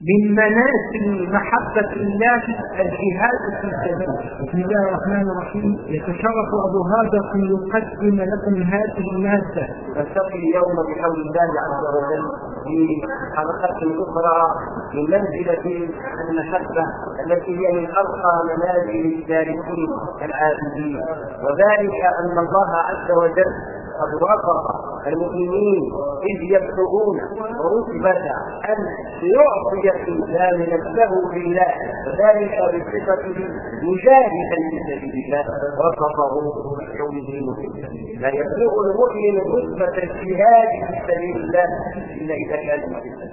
من منازل محبة الله الجهاد في سبيله. بسم الله الرحمن الرحيم. يتشرف أبو هذا أن يقدم لكم هذه المادة. نلتقي اليوم بحول الله عز وجل في حلقة أخرى من منزلة المحبة التي هي من أرقى منازل السالكين العابدين، وذلك أن الله عز وجل قد وصف المؤمنين إذ يبلغون رتبة أن يعطي الإنسان نفسه بالله، وذلك بصفته مجاهدا في سبيل الله، وصفه بحوله مهما. لا يبلغ المؤمن رتبة الجهاد في سبيل الله إلا إذا كان مهما.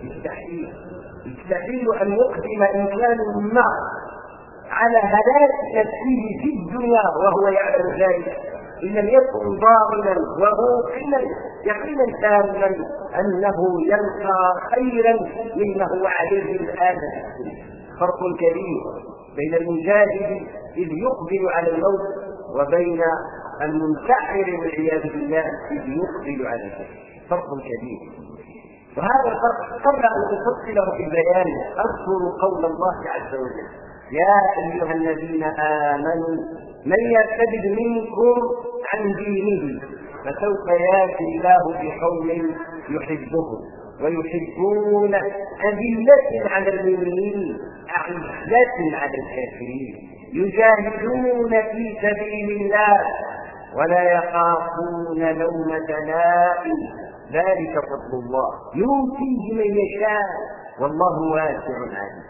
يستحيل أن يقدم إنسان ما على هلاك نفسه في الدنيا وهو يعلم ذلك، إن لم يكن ضامنا وهو يقينا تاما أنه يلقى خيرا مما هو عليه الآن. فرق كبير بين المجاهد إذ يقبل على الموت وبين المنتحر والعياذ بالله إذ يقبل على الموت، فرق كبير. وهذا الفرق قبل أن أفصله في البيان أذكر قول الله عز وجل: يا أيها الذين آمنوا من يرتد منكم عن دينه فسوف يأتي الله بقوم يحبهم ويحبون أذلة على المؤمنين أعزة على الكافرين يجاهدون في سبيل الله ولا يخافون لومة لائم ذلك فضل الله يؤتيه من يشاء والله واسع عليم.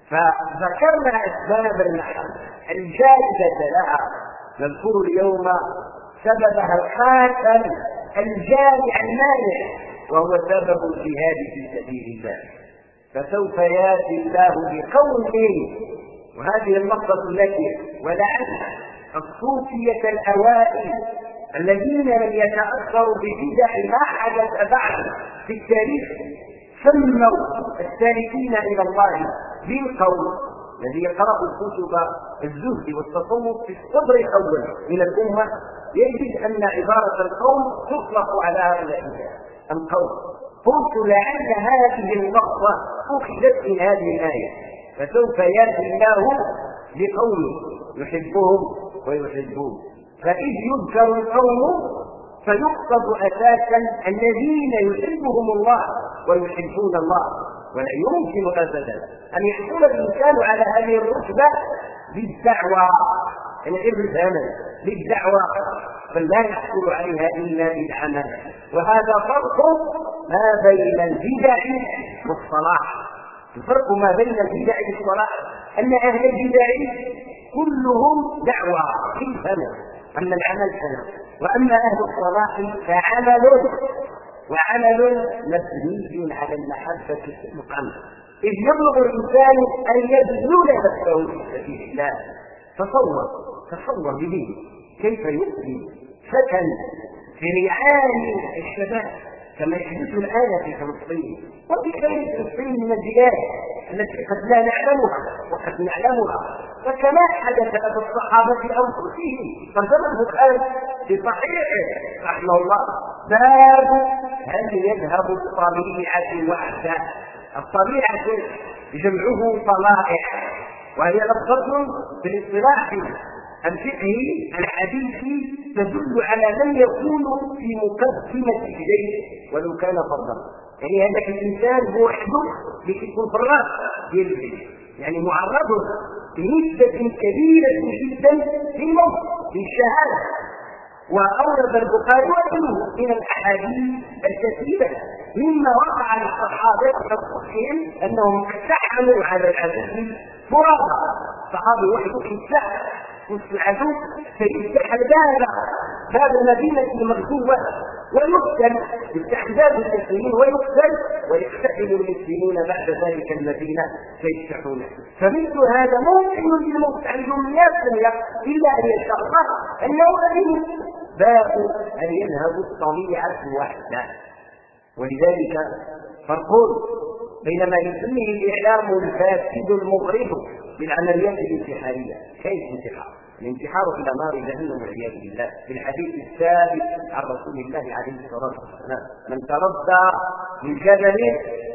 فذكرنا أسباب المحبة الجائزة لها، نذكر اليوم سببها الخاتم الجامع المانع وهو سبب الجهاد في سبيل الله. فسوف ياتي الله بقوم، وهذه اللفظة التي ولعل الصوفية الأوائل الذين لم يتأثروا ببدع ما حدث بعد في التاريخ سموا السالكين إلى الله بالقول الذي يقرأ كتب الزهد والتصوف في الصدر الأول من الأمة يجد أن عبارة القول تطلق على هؤلاء القول. قلت لعل هذه اللفظة أخذت من هذه الآية: فسوف يأتي الله بقوم يحبهم ويحبون. فإذ يذكر القوم فيقصد أساسا الذين يحبهم الله ويحبون الله، ولا يمكن أبدا أن يحصل الإنسان على هذه الرتبة بالدعوة، يعني غير بالعمل، بالدعوة، بل لا يحصل عليها إلا بالعمل. وهذا فرق ما بين البدع والصلاح. الفرق ما بين البدع والصلاح أن أهل البدع كلهم دعوة في سنة، أما العمل سنة، وأما أهل الصلاح فعمل، وعمل مبني على المحبة المقامة. إذ يبلغ الإنسان أن يبذل نفسه في سبيل الله. تصور به كيف يؤذي فتى في رعاية الشباب كما يحدث الآن في فلسطين وفي غير فلسطين من البلاد التي قد لا نعلمها وقد نعلمها، وكما حدث بالصحابة أنفسهم. فانتبهوا الآن في صحيحه رحمه الله باب هل يذهب الطبيعة وحده. الطبيعة جمعه طلائع، وهي لفظة في الاصطلاح الفقهي الحديثي تدل على من يكون في مقدمة الجيش ولو كان فردا. يعني هذاك الإنسان هو وحده يكون في الرأس ديال الجيش، يعني معرض بنسبة كبيرة جدا للموت للشهادة. وأورد البخاري وغيره من الأحاديث الكثيرة مما وقع للصحابة أنفسهم أنهم اقتحموا على العدو فرادى. صحابي وحده يتسحب وسط العدو فيفتح باب المدينة المغزوة ويقتل، يفتح باب المسلمين ويقتل، ويقتحم المسلمون بعد ذلك المدينة فيفتحونه. فمثل هذا ممكن للموت عندهم 100% إلا أن يشاء الله أنه أمين. باب أن ينهب الطبيعة وحده. ولذلك فرقون بين ما يسميه الإعلام الفاسد المغرب بالعمليات الانتحارية. كيف انتحار؟ الانتحار إلى نار جهنم والعياذ بالله، في الحديث الثابت عن رسول الله عليه الصلاة والسلام: من تردى من جبل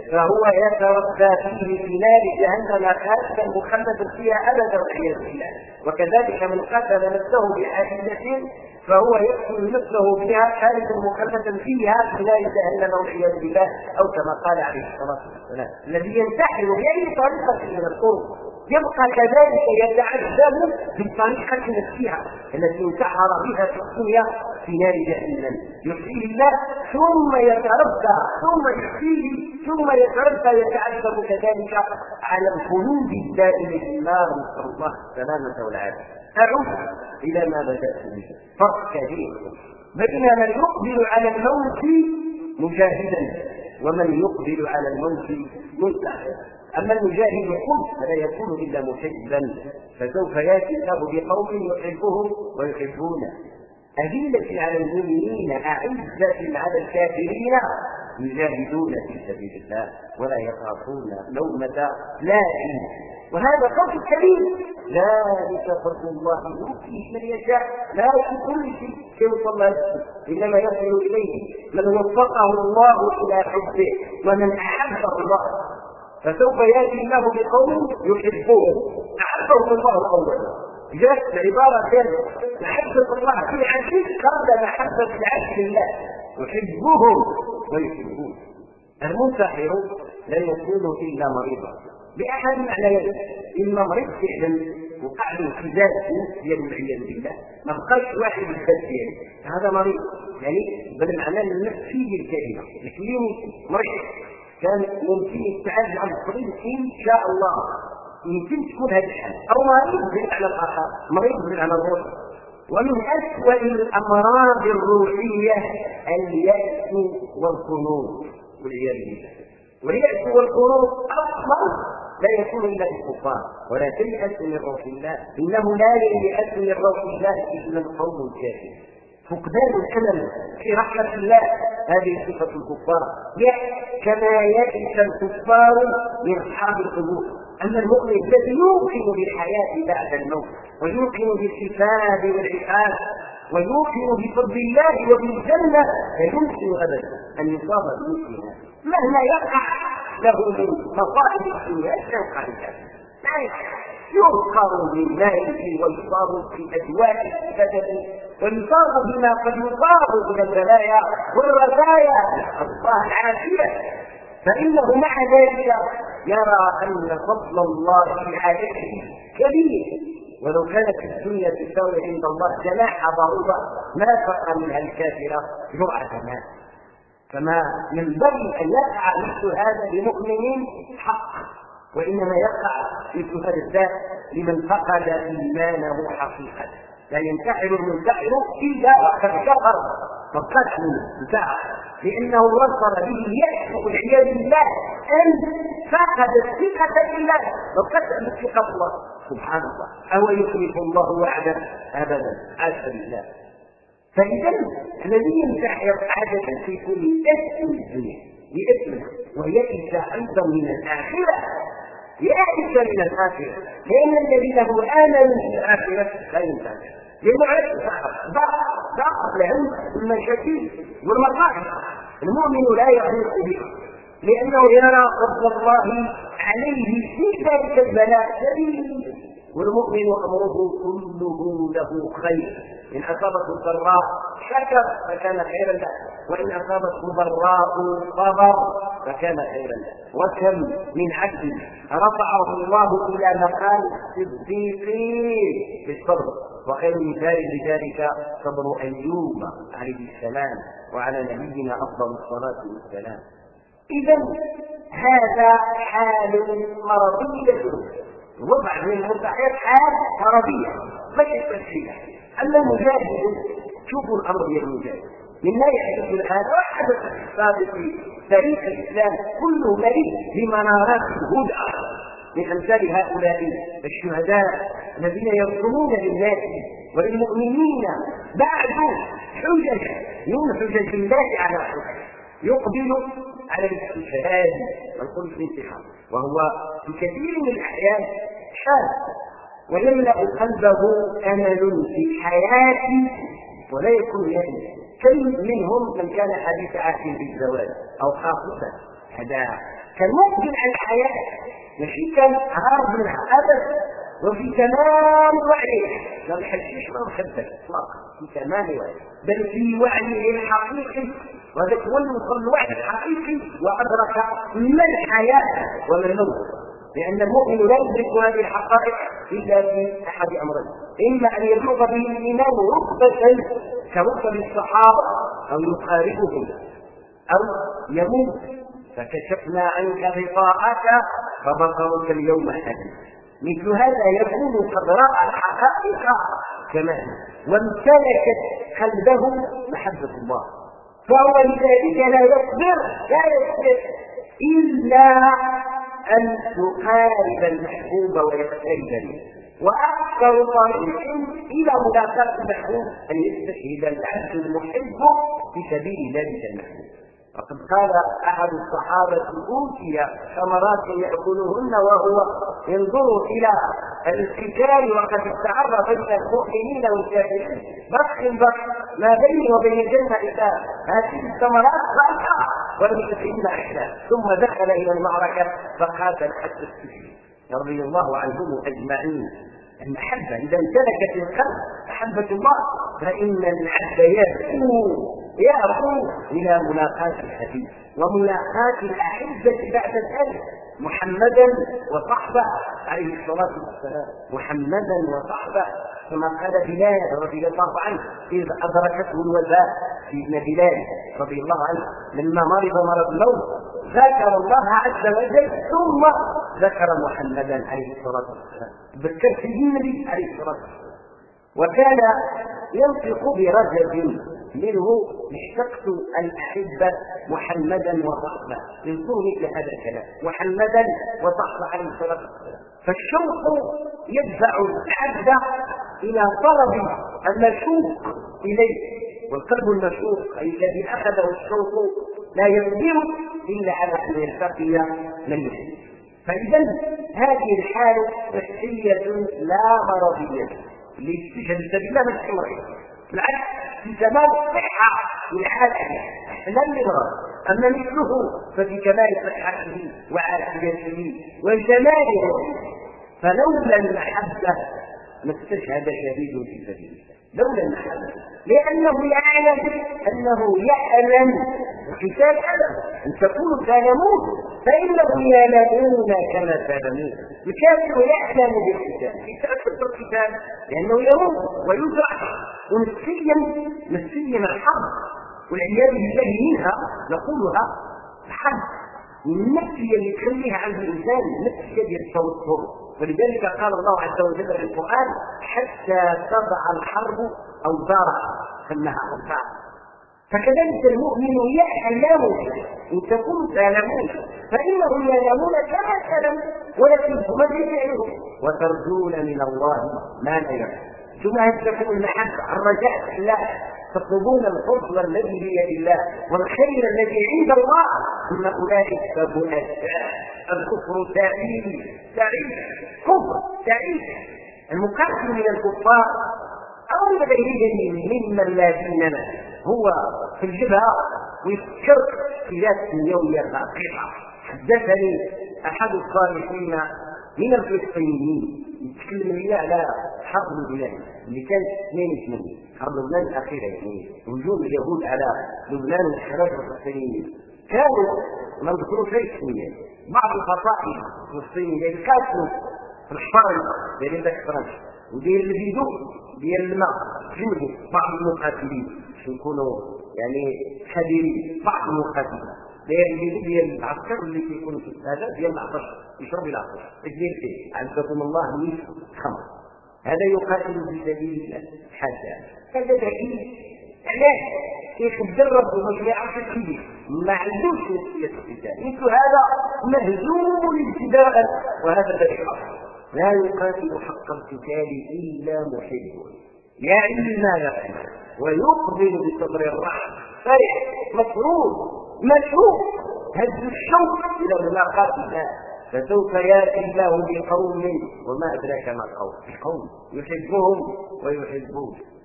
فهو يتربى فيه في نار جهنم خالدا مخلدا فيها ابدا والعياذ بالله. وكذلك من قتل نفسه بحادثه فهو يقتل نفسه بها خالدا مخلدا فيها في نار جهنم والعياذ بالله، او كما قال عليه الصلاه والسلام. الذي ينتحر باي طريقه من الطرق يبقى كذلك يتعذب بالطريقة نفسها التي انتحر بها في الدنيا في نار جهنم، يحييه الله ثم يتربى ثم يحييه ثم يتربى يتعذب كذلك على الخلود الدائم في النار، نسأل الله السلامة والعافية. أعود إلى ما بدأت به، فرق كبير بين من يقبل على الموت مجاهدا ومن يقبل على الموت منتحرا. أما المجاهد الحب فلا يكون إلا محبا، فسوف يأتي الله بقوم يحبهم ويحبونه، أذلة على المؤمنين أعزة على الكافرين يجاهدون في سبيل الله ولا يخافون لومة لائم. وهذا فضل كبير، ذلك فضل الله يؤتيه من يشاء، لا كل شيء يوصل له، إنما يصل إليه من وفقه الله إلى حبه ومن أحبه الله. فسوف ياتي الله بقوم يحبون احبهم الله اولا. جاءت العباره كانت محبه الله في عزيز قبل محبه العبد الله، يحبهم ويحبون. المنتحر لا يكون الا مريضا باحد معنيين، اما مريض فعلا وقع له انفجار ديال والعياذ بالله، ما بقاش واحد يستدعي هذا مريض، يعني بالمعنى النفسي للكلمه، لكن مريض كان ممكن يتعالج عن الطريق ان شاء الله، يمكن تكون هذه الحاله، او مريض بالمعنى الاخر، مريض بالمعنى الروحي. ومن اسوأ الامراض الروحيه اليأس والقنوط والعياذ بالله. واليأس والقنوط اصلا لا يكون الا في الكفار، ولا تيأس من روح الله، انه لا ييأس من روح الله الا القوم الكافرين. فقدان الامل في رحمه الله هذه صفه الكفار، كما يئس الكفار من اصحاب القبور. اما المؤمن الذي يوقن بالحياه بعد الموت ويوقن بالحساب والعقاب ويوقن بفضل الله وبالجنه لا يمكن ابدا ان يصاب بمثل هذا مهما يقع له من مصائب الدنيا. يوقع بذلك يذكر بالماء ويصاب في أدواء البدن ويصاب بما قد يصاب من البلايا والرزايا، الله العافية. فإنه مع ذلك يرى أن فضل الله عليه كبير، ولو كانت الدنيا تساوي عند الله جناح بعوضة ما فرق منها الكافرة جرعة ماء. فما ينبغي أن يقع مثل هذا لمؤمنين حق، وإنما يقع مثل هذا الذات لمن فقد إيمانه حقيقة. لا ينتحر المنتحر إلا وقد كفر فقد انتحر، لأنه وصل به اليأس والعياذ بالله أن فقد الثقة بالله وقد الثقة الله سبحان الله. أو يخلف الله وعده أبدا، عز بالله. فإذا الذي ينتحر عادة في كل اسم الدنيا باسمه ويئس أيضا من الآخرة، يئس من الآخرة، لأن الذي له آمن في الآخرة لا ينتحر، لأنه عرف ضعف العلم المشاكل والمصائب. المؤمن لا يحيط به لأنه يرى فضل الله عليه في ذلك البلاء شديد. والمؤمن أمره كله له خير، إن أصابته الضراء شكر فكان خيرا له، وإن أصابته ضراء صبر فكان خيرا له. وكم من عبد رفعه الله إلى مقام الصديقين بالصبر، وخير مثال لذلك صبر أيوب عليه السلام وعلى نبينا أفضل الصلاة والسلام. إذا هذا حال مرضية، وضع من المنتحر حال مرضية مش تفسير. أما المجاهد شوفوا الأمر يا المجاهد من لا يحدث الآن وحدث السابق في تاريخ الإسلام كله مليء بمنارات الهدى من أمثال هؤلاء الشهداء الذين يرسمون للناس وللمؤمنين بعد حجج من حجج الله على حجج، يقبل على الاستشهاد والخلف الانتحار، وهو في كثير من الأحيان شاب ويملأ قلبه أمل في الحياة ولا يكون يأمل. كم منهم من كان حديث عهد بالزواج أو خاصة هذا كان مقبل على الحياة، ماشي كان هارب منها أبدا، وفي تمام وعيه، ما بيحسش ما مخدر اطلاقا، في تمام وعيه، بل في وعيه الحقيقي، وهذا هو الوعي الحقيقي، وأدرك ما الحياة وما الموت، لأن المؤمن لا يدرك هذه الحقائق إلا في أحد أمرين: إما أن يبلغ به الإيمان رتبة كرتب الصحابة أو يقاربهم، أو يموت فكشفنا عنك غطاءك فبصرك اليوم حديد. مثل هذا يكون قد رأى الحقائق كمان وامتلكت قلبه محبة الله، فهو لذلك لا يصبر إلا أن يقارب المحبوب ويقترب منه، وأكثر طريق إلى ملاقاة المحبوب أن يستشهد العبد المحب في سبيل ذلك المحبوب. وقد قال أحد الصحابة: أوتي ثمرات يأكلهن وهو ينظر إلى القتال وقد استعر بين المؤمنين والكافرين، بخ ما بيني وبين الجنة إذا هذه الثمرات ضعيفة ولم يستفيدن أحدا، ثم دخل إلى المعركة فقاتل حتى استشهد رضي الله عنهم أجمعين. المحبة إذا امتلكت القلب محبة الله فإن العبد يأخذ إلى ملاقاة الحبيب وملاقاة الأحبة بعد ذلك، محمدا وصحبه عليه الصلاة والسلام، محمدا وصحبه، كما قال بلال رضي الله عنه إذ أدركته الوباء، سيدنا بلال رضي الله عنه لما مرض مرض الموت ذكر الله عز وجل ثم ذكر محمدا عليه الصلاة والسلام، ذكر سيدنا النبي عليه الصلاة والسلام. وكان ينطق برجل منه: اشتقت الأحبة محمدا وصحبه، يذكر مثل هذا الكلام محمدا وصحبه عليه الصلاة والسلام. فالشوق يدفع العبد إلى طلب المشوق إليه، والقلب المشوق أي الذي أخذه الشوق لا يقدر إلا على أن يلتقي من يحب. فإذا هذه الحالة صحية لا مرضية، اللي يستشهد بالله ما تحمره، بالعكس في كمال الصحة والحالة أحلام للغرب، أما مثله ففي كمال صحته وعافيته وجماله. فلولا المحبة ما استشهد شهيد في سبيل الله، لولا المحبة، لأنه يعلم القتال أن تكونوا تعلمون فإنهم يعلمون كما تعلمون. الكافر يعلم بالقتال، يتأثر بالقتال لأنه يموت ويجرح، ونفسيا الحرب والعياذ بالله منها نقولها الحرب النفسية اللي تخليها عند الإنسان نفسية التوتر. ولذلك قال الله عز وجل في القرآن: حتى تضع الحرب أوزارها، سماها أوزار. فكذلك المؤمن يعلم إن تكونوا تعلمون فإنهم يعلمون كما تعلمون ولكن هم لا يعلمون، وترجون من الله ما لا يعلمون. ثم تكون المحبة الرجاء في الله، تطلبون الفضل الذي بيد الله والخير الذي عند الله، ثم أولئك فبناء الكفر تعيش كفر تعيش المقاتل من الكفار أو من غيرهم ممن لا دين له هو في الجبهة ويفكر في ذات اليومية الدقيقة. حدثني أحد الصالحين من الفلسطينيين يتكلم لي على حرب لبنان اللي كانت 82 حرب لبنان الأخيرة، يعني هجوم اليهود على لبنان والشباب الفلسطينيين. كانوا ما نذكروش ليش اسميا بعض الفصائل الفلسطينيين اللي كانوا في الحرب ديال ذاك فرنسا وديال الفيديو ديال الماء جمعوا بعض المقاتلين يكونوا يعني خبيرين، بعض المقاتلين ديال العسكر اللي كيكون في هذا ديال العطش يشرب العطش ديال فيه عزكم الله من خمر، هذا يقاتل في سبيل الله حتى هذا ذكي. علاش كيخدر ربه ما يعرفش الكبير، ما عندوش نفسية القتال، مثل هذا مهزوم ابتداء، وهذا ذكي لا يقاتل حق القتال إلا محب يعلم ما يفعل ويقبل بصبر الرحم فرح مسرور مشروع هز الشوق إلى ملاقاة الله. فسوف يأتي الله بقوم وما أدراك ما قوم يحبهم ويحبون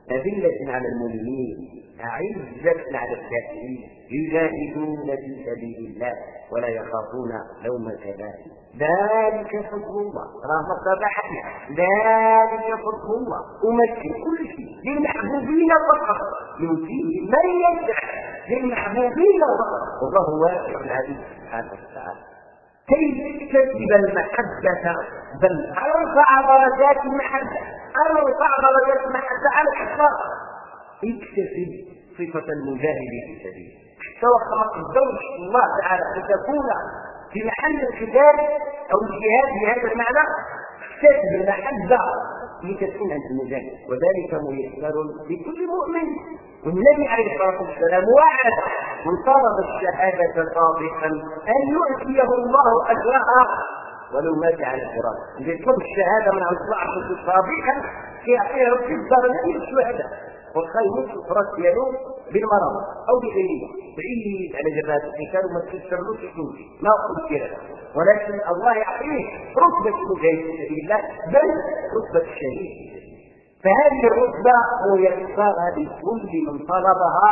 أذلة على المؤمنين أعزة على الكافرين يجاهدون في سبيل الله ولا يخافون لومة لائم. ذلك فضل الله رغم صباحنا، ذلك فضل الله أمثل كل شيء للمحبوبين فقط، يؤتيه من يشاء للمحبوبين فقط، والله واسع عليم سبحانه وتعالى. كيف تكتسب المحبة؟ بل أرفع درجات المحبة، أرفع درجات المحبة على الإطلاق. اكتسب صفة المجاهد في سبيله، سواء قدرت الله تعالى أن تكون في محل القتال أو الجهاد بهذا المعنى، اكتسب المحبة لتكون أنت المجاهد، وذلك ميسر لكل مؤمن. والنبي عليه الصلاة والسلام وعد من طلب الشهادة صادقا أن يؤتيه الله أجرها ولو مات على الفراش. إذا يطلب الشهادة من عند الله عز وجل صادقا يعطيه رب الدرجة الشهداء، والخير فرص يلوم بالمرض أو بغيره بعيد على جبهة القتال وما تكسرلوش الشوك ما أقول كذا، ولكن الله يعطيه رتبة المجاهد في سبيل الله، بل رتبة الشهيد. فهذه الرتبة ميسرة لكل من طلبها،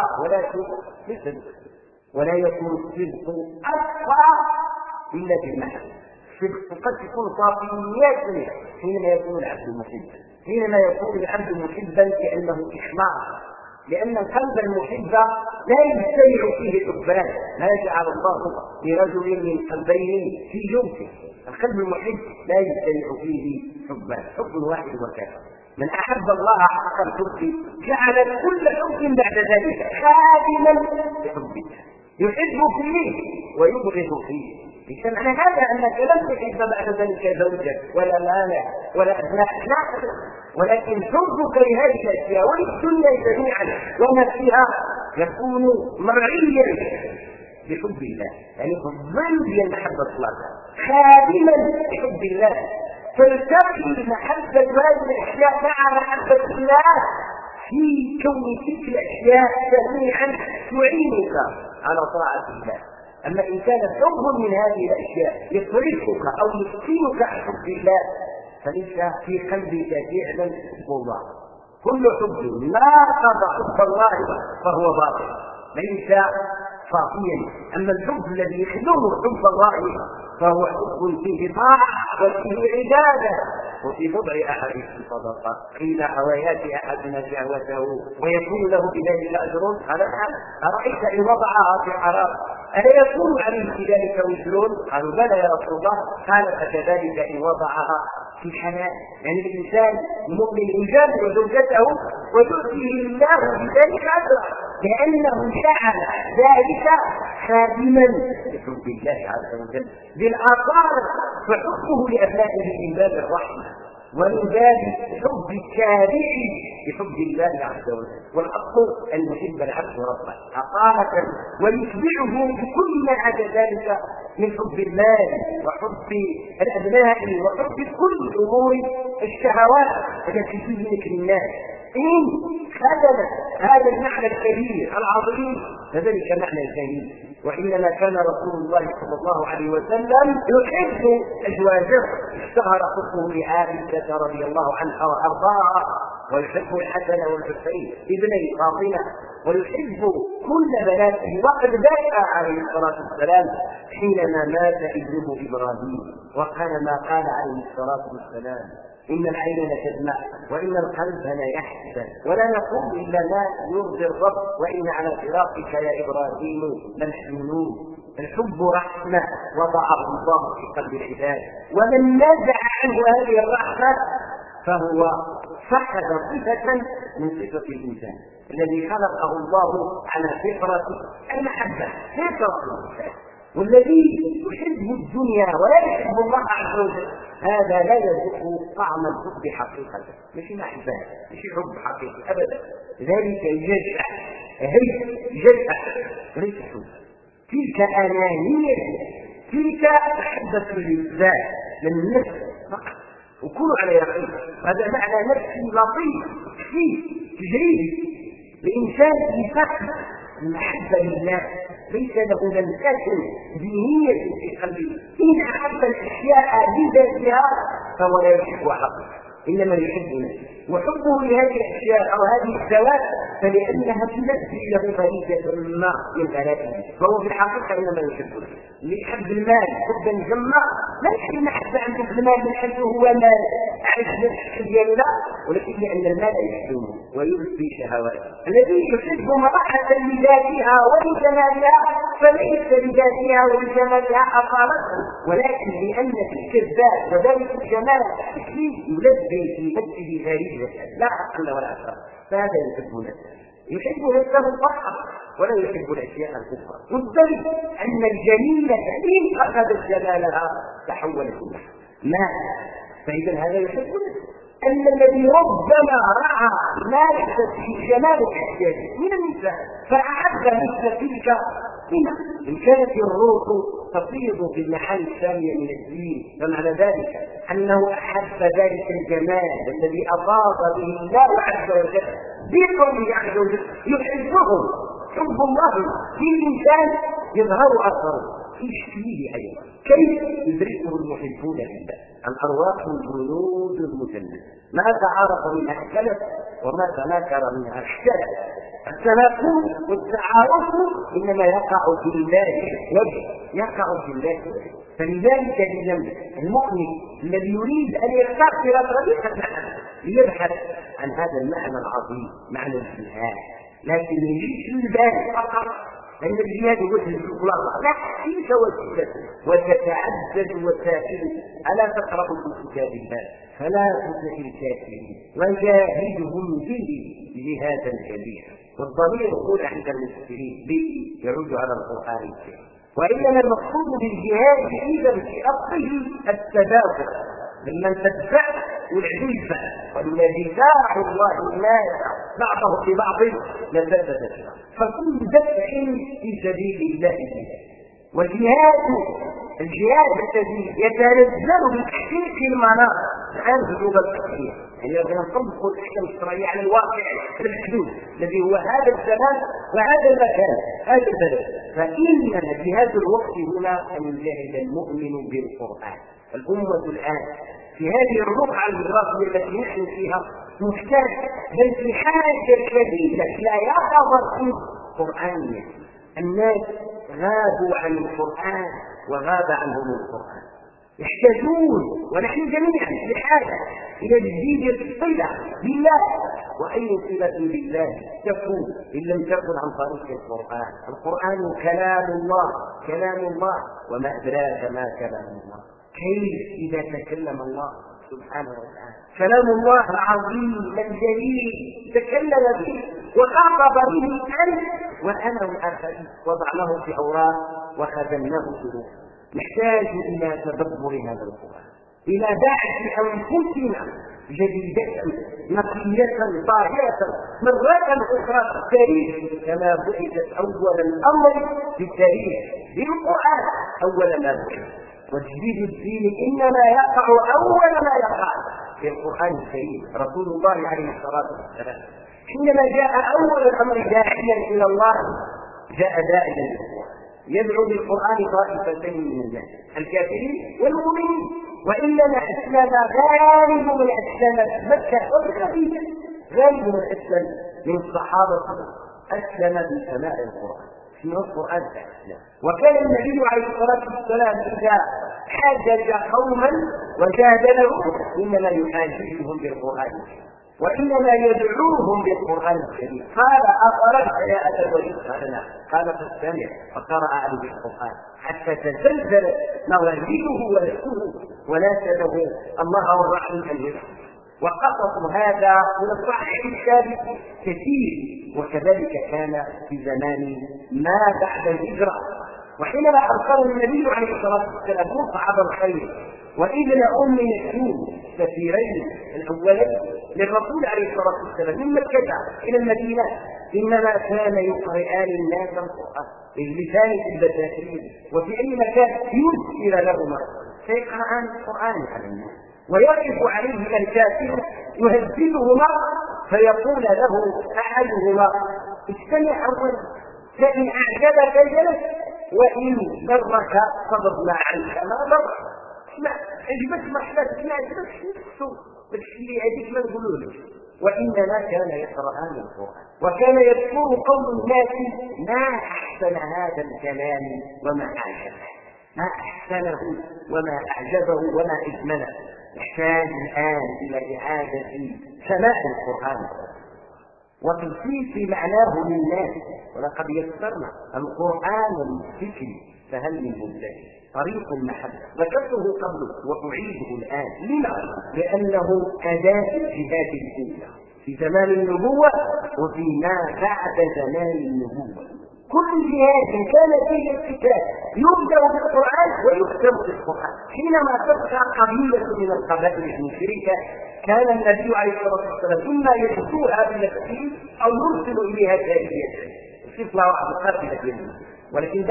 ولا يكون الصدق أكثر إلا بالمحبة. الصدق قد تكون صافية حينما يكون العبد محبا، حينما يكون العبد محبا كأنه إحمار، لأن القلب المحب لا يجتمع فيه الحبان، ما يجعل الله لرجل من قلبين في جوفه. القلب المحب لا يجتمع فيه حبان، حب واحد وكافر. من أحب الله حق الحب جعل كل حب بعد ذلك خادما لحبه، يحب فيه ويبغض فيه. ليس معنى هذا أنك لم تحب بعد ذلك زوجك ولا مالك ولا أبناء، لا، ولكن حبك لهذه الأشياء وللدنيا جميعا وما فيها يكون مرعيا بحب الله، يعني ضمن المحبة الله خادما لحب الله. فلتقي محبة هذه الأشياء مع محبة الله في كون تلك الأشياء جميعا تعينك على طاعة الله. أما إن كان حب من هذه الأشياء يصرفك أو يسقيك عن حب الله فليس في قلبك فعلا حب الله. كل حب ناقض حب الله فهو باطل، ليس صافيا. أما الحب الذي يخدم حب الله فهو حب فيه طاعة وفيه عبادة وفي بضع أحاديث صدقة. قيل حوايات أحدنا شهوته ويكون له بذلك أجر، أرأيت إن وضعها في حرام ألا يكون عليه بذلك وزر؟ قالوا بلى يا رسول الله. قال فكذلك إن وضعها في حلال، يعني الإنسان المؤمن يجامل زوجته ويؤتيه الله بذلك أجرا لأنه جعل ذلك خادما لحب الله عز وجل بالآثار، فحبه لأبنائه من باب الرحمة ومن باب حب التابع بحب الله عز وجل. والأصل أن يحب العبد ربه عطاءة ويتبعه بكل ما عدا ذلك من حب المال وحب الأبناء وحب كل أمور الشهوات التي تزلك للناس. إن خدم هذا المعنى الكبير العظيم فذلك معنى الجميل. وإنما كان رسول الله صلى الله عليه وسلم يحب أزواجه، اشتهر حبه لعائشة رضي الله عنها وأرضاها، ويحب الحسن والحسين ابني فاطمة، ويحب كل بناته. وقد بكى عليه الصلاة والسلام حينما مات ابنه إبراهيم وقال ما قال عليه الصلاة والسلام: إن العين لتدمع وإن القلب لا يحزن ولا نقول إلا ما يرضي الرب وإن على فراقك يا إبراهيم لمحزونون. الحب رحمة وضعه الله في قلب العباد، ومن نزع عنه هذه الرحمة فهو فقد صفة من صفة الإنسان الذي خلقه الله على فطرة المحبة، فطرة الإنسان. والذي يحب الدنيا ولا يحب الله عز وجل هذا لا يذوق طعم الحب حقيقة، مش محبة، مش حب حقيقي أبدا. ذلك يجزع ليس حب، تلك أنانية، تلك محبة للذات للنفس فقط. وكونوا على يقين هذا معنى نفسي لطيف فيه تجريبي. الإنسان يفقد المحبة لله، ليس له لمسة دينية في قلبه. إن أحب الأشياء بذاتها فهو لا يحب حقا، إنما يحب نفسه. وحبه لهذه الأشياء أو هذه الذوات فلأنها تمثل له فريدة ما من آلائه، فهو في الحقيقة إنما يحب نفسه. ليحب المال حبا جما، لا يحب المحبة عنده في المال من حيث هو مال عايش نفسه لا، ولكن لأن المال يحبه ويلبي شهواته. الذي يحب مرأة لذاتها ولجمالها فليس لذاتها ولجمالها أصالتها، ولكن لأن الكذاب وذلك الجمال يلبي في نفسه غريزة لا أقل ولا أكثر، فهذا يحب نفسه. يحب نفسه فقط ولا يحب الأشياء الأخرى. والدليل أن الجميلة إن أخذت جمالها تحولت ما، فإذا هذا يحب نفسه. أن الذي ربما رأى ما يحدث في جمال الأشياء من النساء فأحب مثل تلك هنا، إن كانت الروح تفيض في المحل الثانية من الدين، فمعنى ذلك أنه أحب ذلك الجمال الذي أفاض به الله عز وجل بقوله عز وجل يحبه. حب الله في الإنسان يظهر أثره في شكله أيضا. كيف يدركه المحبون لله؟ الأرواح الجنود المجندة، ما تعارف منها اختلف وما تناكر منها اختلف. التناكر والتعارف إنما يقع في الله وجه، يقع في الله وجه. فلذلك المؤمن الذي يريد أن يستغفر طريقة المعنى ليبحث عن هذا المعنى العظيم، معنى الجهاد، لكن يجيش البال فقط أن الجهاد وجه الخلاصة، لا كيف وجهه وتتعدد وتأكد. ألا تقرأوا في كتاب الله فلا تطع الكافرين وجاهدهم به جهادا كبيرا. والضمير يقول عند المفسرين به يعود على القرآن الكريم. وإنما المقصود بالجهاد إذا في أصله التدافع ممن تدفع والعزة، والذي دافع الله الناس بعضه ببعض لفسدت، فكل دفع في سبيل الله. والجهاد الذي يتنزل بتحقيق المناط الآن بلغة التحقيق، يعني لازم نطبق الأحكام الشرعية على الواقع المحدود الذي هو هذا الزمان وهذا المكان هذا البلد. فإننا في هذا الوقت هنا أن يجاهد المؤمن بالقرآن. الأمة الآن في هذه الرقعة الجغرافية التي نحن فيها محتاج بل في حاجة شديدة إلى يقظة قرآنية. الناس غابوا عن القرآن وغاب عنهم القرآن، يحتاجون ونحن جميعا بحاجة إلى تجديد الصلة بالله. وأي صلة بالله تكون إن لم تكن عن طريق القرآن؟ القرآن كلام الله وما أدراك ما كلام الله. كيف إذا تكلم الله سبحانه وتعالى كلام الله العظيم الجليل تكلم به وخاطب به أنت وأنا والآخرين، وضعناه في أوراق وخزناه في روح. نحتاج إلى تدبر هذا القرآن، إلى بعث أنفسنا جديدة نقية طاهرة مرة أخرى في التاريخ كما بعثت أول الأمر في التاريخ بالقرآن أول ما بعث. وتجديد الدين إنما يقع أول ما يقع في القرآن الكريم. رسول الله عليه الصلاة والسلام حينما جاء أول الأمر داعيا إلى الله جاء داعيا يدعو بالقرآن طائفتين من الناس الكافرين والمؤمنين. وإنما أسلم غالب من أسلم مكة والخديجة، غالب من أسلم من الصحابة أسلم بسماع القرآن في القرآن الأسلام. وكان النبي عليه الصلاة والسلام إذا حاجج قوما وجادلهم إنما يحاججهم بالقرآن وإنما يدعوهم بالقرآن الكريم. قال أقرأت يا أبا الوليد؟ قال لا. قال فاستمع فقرأ عليه بالقرآن حتى تزلزل مواليده ونفسه وناسبه الله الرحيم الوحيد. وقصص هذا من الصحيح الثابت كثير، وكذلك كان في زمان ما بعد الهجرة. وحينما أرسل النبي عليه الصلاة والسلام مصعب الخير وابن أم يكون سفيرين الأولين للرسول عليه الصلاة والسلام من مكة إلى المدينة، إنما كان يقرئان الناس القرآن باللسان البشري وفي أي مكان يذكر لهما فيقرأان القرآن على الناس، ويقف عليهما الكافر يهذبهما فيقول له أحدهما استمع أولا فإن أعجبك جلس وإن ضرك فضرنا عنك ما ضر. لا عجبك مرحبا ما عجبك بالشيء هذيك ما نقولوش. وإنما كان يقرأان القرآن وكان يذكر قول الناس ما أحسن هذا الكلام وما أعجبه، ما أحسنه وما أعجبه وما أجمله. يحتاج الآن إلى إعادة سماع القرآن وتلخيص معناه للناس. ولقد يسرنا القرآن للذكر فهل من مدكر. طريق المحبة ذكرته قبل وأعيده الآن. لما؟ لأنه أداة الجهاد الأولى في زمان النبوة وفيما بعد زمان النبوة. كل جهاد كان فيه الكتاب يبدأ بالقرآن ويختم بالقرآن. حينما تبقى قبيلة من القبائل المشركة كان النبي عليه الصلاة والسلام إما يدعوها بنفسه أو يرسل إليها سارية شوف له واحد القافلة، ولكن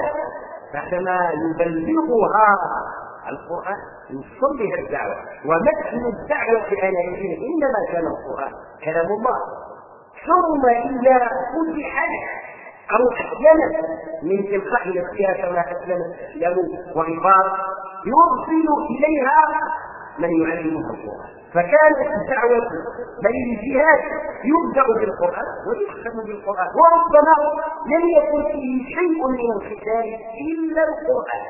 بعدما يبلغها القرآن يوصل بها الدعوة. ومتن الدعوة آنئذ إنما كان القرآن كلام الله. ثم إذا فتحت أو أسلمت من تلقاء نفسها كما أسلمت له وغفار يرسل إليها من يعلمها القرآن. فكانت الدعوة بين الجهات يبدأ بالقرآن ويختم بالقرآن. وربما لم يكن فيه شيء من الختام إلا القرآن.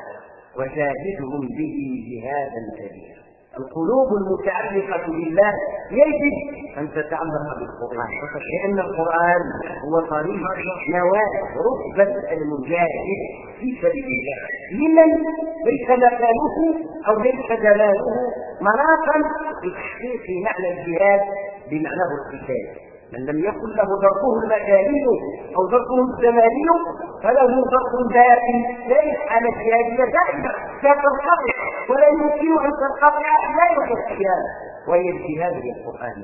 وجاهدهم به جهادا كبيرا. القلوب المتعلقة بالله يجب أن تتعلق بالقرآن، لأن القرآن هو طريق نواة رتبة المجاهد في سبيل الله لمن ليس مكانه أو ليس جلاله مناطا لتحقيق معنى الجهاد بمعناه القتال. من لم يكن له ظرفه المكاني أو ظرفه الزماني فله ظرف دائم لا يفعل الجهادية دائما لا تنقطع ولا يمكن أن تنقطع لا يوجد الجهاد، وهي الجهاد بالقرآن.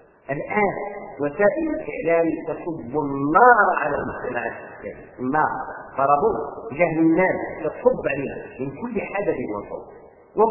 الآن وسائل الإعلام تصب النار على المجتمعات النار ضربوه جهل الناس تصب عليها من كل حدث وصوت.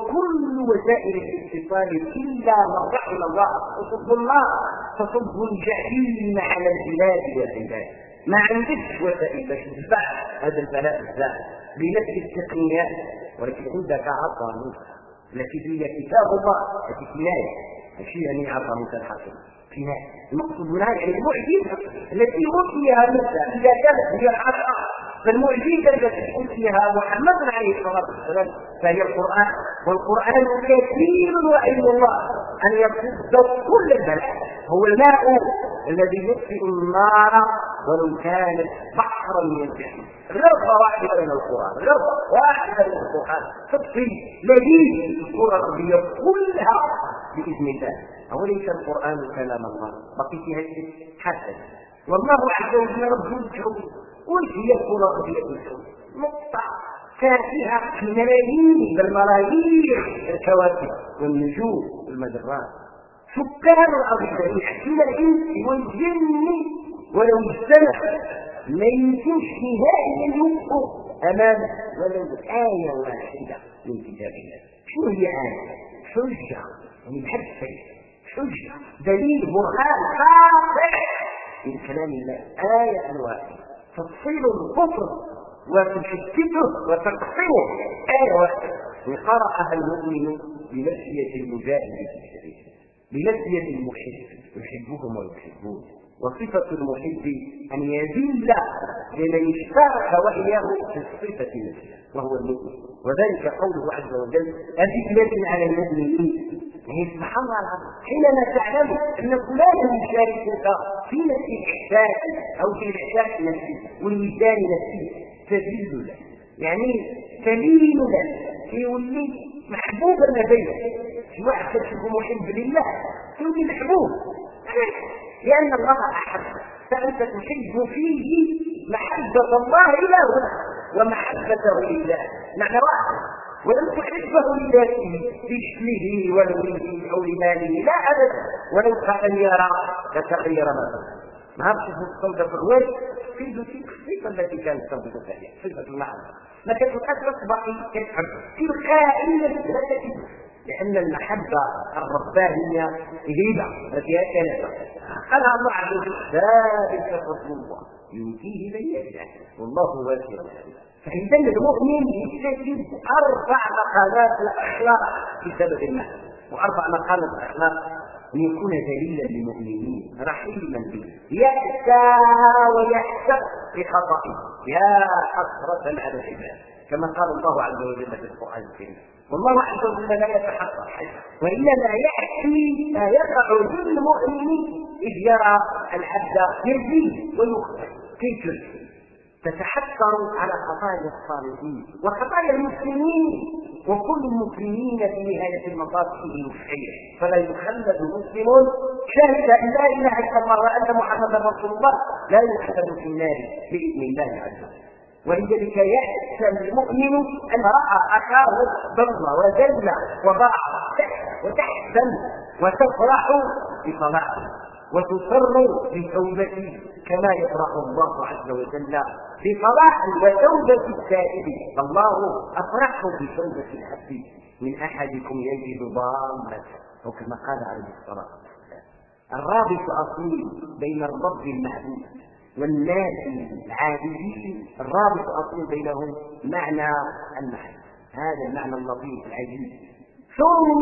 وكل وسائل الاتصال إلا من رحم الله تصب النار تصب الجحيم على البلاد والعباد. ما عندك وسائل تتبع هذا البلاء الزائد بنفس التقنيات، ولكن عندك عصا موسى التي هي كتاب الله التي كناية ماشي يعني عصا موسى الحكيم كناية. المقصود منها يعني المعجزة التي أوتيها موسى إذا كانت هي العصا فالمعجزة التي أوتيها محمد عليه الصلاة والسلام فهي القرآن. والقرآن كثير وعلم الله أن يصد كل البلاء. هو الماء الذي يطفئ النار ولو كانت بحرا من الجحيم. غرفة واحدة من القرآن، غرفة واحدة من القرآن تطفي لذيذ الكرة الأرضية كلها بإذن الله. أوليس القرآن كلام الله؟ بقي فيها حسن. والله عز وجل رب الكون وش هي الكرة الأرضية الكون؟ نقطة فيها ملايين بل ملايين الكواكب والنجوم والمجرات. سكان الأرض من الإنس والجن ولو اجتمع لا يمكنش نهائيا يوقفوا أمام ولو آية واحدة من كتاب الله. شو هي آية؟ حجة يعني بحث حجة دليل برهان قاطع من كلام الله. آية واحدة تفصيل الكفر وتشتته وتقصيه. آية واحدة قرأها المؤمن بنفسية المجاهد في سبيل الله، بنفسية المحب يحبهم ويحبون. وصفة المحب أن يذل لمن اشترك وإياه في الصفة نفسها وهو المؤمن. وذلك قوله عز وجل أذلة على المؤمنين. يعني سبحان الله العظيم حينما تعلم أن فلانا يشاركك في نفس الإحساس أو في الإحساس نفسه والوجدان نفسه تذل له، يعني تلين له يولي محبوبا لديه. في واحد تشوفه محب لله تولي محبوب لأن الله أحب، فأنت تحب فيه محبة الله إلى هنا ومحبته لله معنى واحد. ولم تحبه لذاته باسمه ولوله أو لماله لا أبدا. ولو كان يرى لتغير مثلا ما عرفش الصوت في الوجه في الصفة التي كانت تنبت فيها صفة المعنى ما كانت أصبح تفهم تلقائيا لأن المحبة الربانية هبة التي كانت قالها الله عز وجل ذلك فضل الله يؤتيه من يشاء والله واسع عليم. فإذا المؤمن يكتسب 4 مقامات الأخلاق بسبب المحبة. وأربع مقامات الأخلاق: أن يكون ذليلا للمؤمنين رحيما بهم، يأسى ويحسب بخطئه، يا حسرة على العباد، كما قال الله عز وجل في القرآن الكريم. والله عز وجل لا يتحقق وإنما يأتي ما يقع للمؤمن إذ يرى العبد يزيد ويخطئ. كيف تتحسر على خطايا الصالحين وخطايا المسلمين، وكل المسلمين في نهاية المطاف فيه الخير، فلا يخلد مسلم شهد أن لا إله إلا الله وأن محمدا رسول الله لا يخلد في النار بإذن الله عز وجل. ولذلك يأسى المؤمن أن رأى أخاه ضل وذل وضاع وتحزن وتفرح بصلاته وتصر بتوبته، كما يفرح الله عز وجل بصلاح وتوبة التائب. الله أفرح بتوبة العبد من أحدكم يجد ضالة، أو كما قال عليه الصلاة والسلام. الرابط أصيل بين الرب المعبود والناس العابدين، الرابط أصيل بينهم معنى المحبة، هذا المعنى اللطيف العجيب. ثم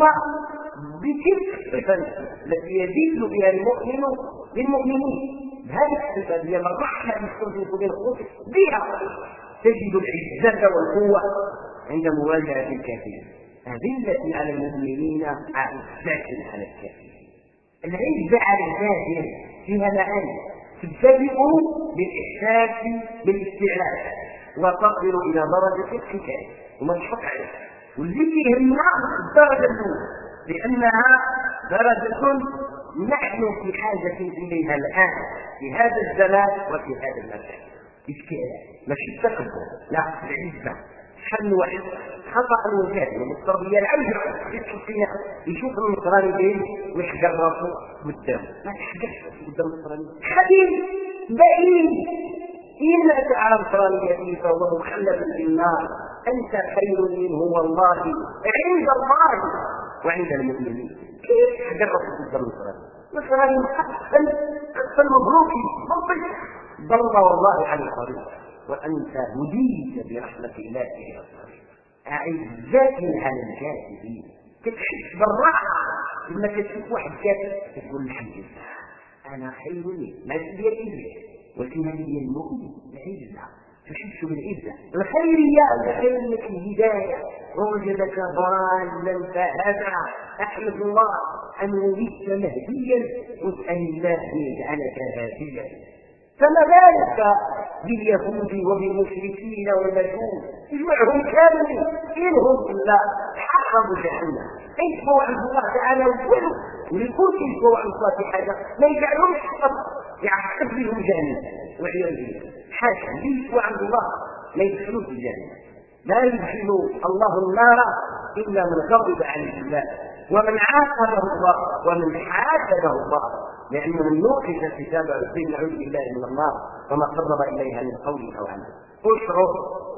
بتلك الصفة التي يزيد بها المؤمن للمؤمنين، هذه الصفة هي الرحمة المستوجبة بالخوف بها تجد العزة والقوة عند مواجهة الكافرين، أذلة على المؤمنين أعزة على الكافرين. العزة على الكافر فيها معاني تبتدئ بالإحساس بالاستعلاء وتصل إلى درجة القتال وما تحط عليه، والتي يهمنا الدرجة الأولى لأنها درجة نحن في حاجة إليها الآن في هذا الزمان وفي هذا المكان. استعلاء ماشي التكبر، لا، العزة حل واحد خطأ وجاهل والتربية العوجة يشوف النصراني بين ويحجر راسه قدامه، ما تحجرش قدام النصراني، خبير بعيد إلا تعالى نصرانيته فهو مخلد في النار، أنت خير منه والله عند الله وعند المؤمنين. كيف تحجر راسه قدام النصراني محسن مبروكي ضل والله عن الطريق، وأنت هديت برحمة الله إلى الطريق، أعزة على الكافرين. تحس بالراحة لما تشوف واحد كافر تقول الحمد لله أنا خير منه، ما تدير إليه، ولكن هذه المؤمن العزة، تحس بالعزة الخيرية، الخير لك الهداية، ووجدك ضالا فهدى، أحمد الله أن ولدت مهديا واسأل الله أن يجعلك هاديا. فما بالك باليهود وبالمشركين والمجوس يجمعهم كاملين إنهم إلا حرموا جهنم، يشفوا عند الله تعالى ولكل يشفوا عند الله في حاجة ما يجعلهمش يعقب لهم جهنم والعياذ بالله. حاشا يشفوا عند الله ما يدخلوش الجهنم، لا يدخل الله النار إلا من غضب عليه الله ومن عاقبه الله ومن حاسبه الله، لأن من نوقش كتابه بين نعوذ بالله من النار وما قرب إليها من قول أو عمل. اشعر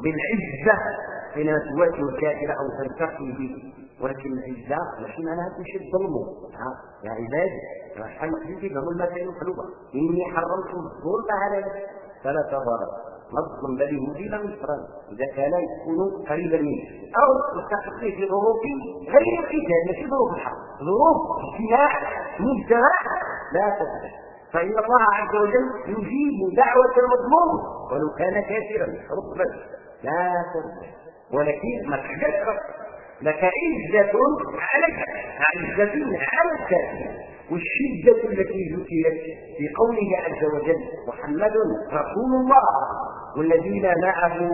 بالعزة حينما تواجه الكافر أو تلتقي به، ولكن العزة ماشي معناها تمشي تظلمه. يا عبادي شحال نقول لهم المثل الحلوة إني حرمت الظلم على نفسي فلا تظلم، نظلم بل مدينة مصرا إذا كان يكون قريبا منه أو يستحقي في ظروف غير القتال، ماشي ظروف الحرب، ظروف اجتماع مجتمع لا تتبع، فإن الله عز وجل يجيب دعوة المظلوم ولو كان كافرا ربما لا تتبع، ولكن ما تحدث لك عزة عليك، عزة على الكافر. والشدة التي ذكرت في قوله عز وجل محمد رسول الله والذين معه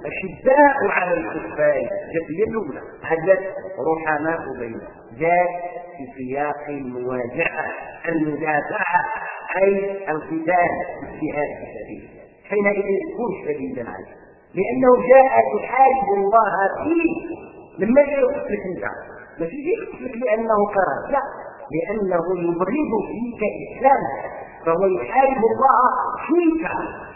أشداء على الكفار يتيلون حدث رحماء بينهم، جاء في سياق المواجهة المدافعة أي القتال باجتهاد سبيل، حينئذ يكون شديدا عليه لأنه جاء يحارب الله فيه. لما يقتلك انت ماشي يقتلك لأنه كره، لا، لأنه يبرز فيك إسلامك، فهو يحارب الله فيك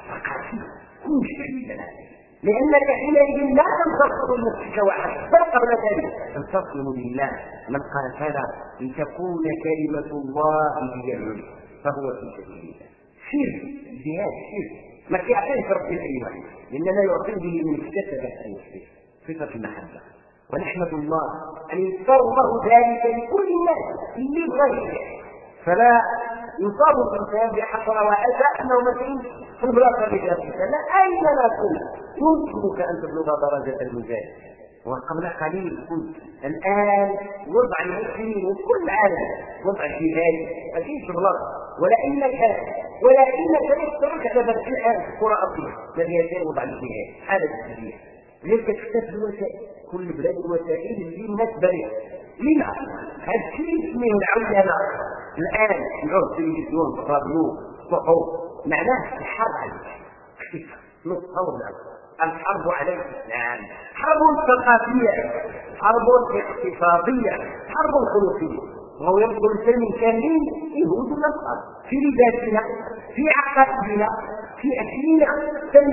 فقط كن شديدا، لأنك حينئذ لا تنتصر لنفسك وحدك، بل قبل ذلك تنتصر لله من قاتل لتكون كلمة الله هي العليا فهو في سبيل الله. سر جهاد سر ما يعطيه رب الأيمان، لأننا يعطيه به من اكتسب صفة المحبة، ونحمد الله أن يسر الله ذلك لكل الناس في غيره، فلا يصاب الإنسان بحسرة وأسى أنه مثلا في البلاغة بذلك، لا، أينما كنت يمكنك أن تبلغ درجة المجاهد. وقبل قليل كنت الآن وضع المسلمين وكل العالم وضع جهادي أكيد تبلغ، ولكنك يستطيع على بدء الآن كرة أرضية الذي يجري وضع الجهاد هذا التسليح. ليس تكتب الوسائل، كل بلاد الوسائل اللي الناس بريئة. لما؟ هذا الشيء اسمه العولمة الآن نعود تلفزيون راديو صحف معناه الحرب عليك نتصور الحرب على الإسلام، حرب ثقافية، حرب اقتصادية، حرب خلقية. وهو يقول السلم كاملين يهود النصارى في لباسنا، في عقائدنا، في أكلنا،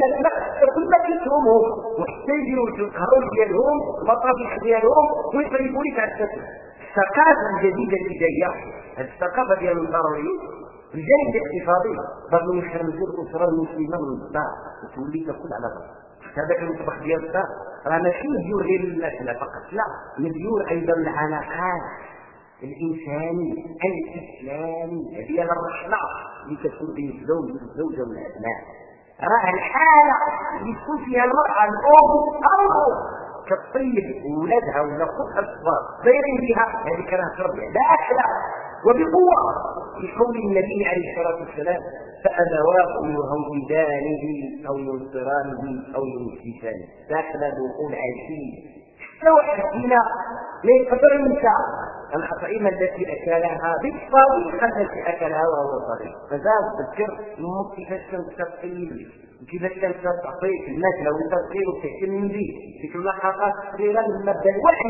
كل ما كتبهم وحتى يجيو القهوة ديالهم المطابخ ديالهم ويقربوا لك على السفر. الثقافة الجديدة اللي جاية، هذه الثقافة ديال الضروريين الجانب الاقتصادي بغيو يخرجوا الأسرة المسلمة من الدار وتولي تاكل على ضرب. هذاك المطبخ ديال الدار راه ماشي مديور غير للماكلة فقط، لا، مديور أيضا العلاقات الإنساني الإسلامي ديال الرحلة اللي كتكون بين الزوج والزوجة والأبناء. راه الحالة اللي تكون فيها المرأة الأم أو كطيب ولادها ولا خوتها الصغار دايرين بها هذه كانت تربية لا أخلاق وبقوة، في قول النبي عليه الصلاة والسلام فأبواه يهودانه أو ينصرانه أو يمسكانه. داخل دخول عشية لو حكينا لا يقدر ينسى الأطعمة التي أكلها بالطريقة التي أكلها وهو صغير. فذا تذكر كيفاش كنت كيفاش كانت تعطيك الناس لو تذكر وتهتم به في كل حلقات صغيرة لما بدا الواحد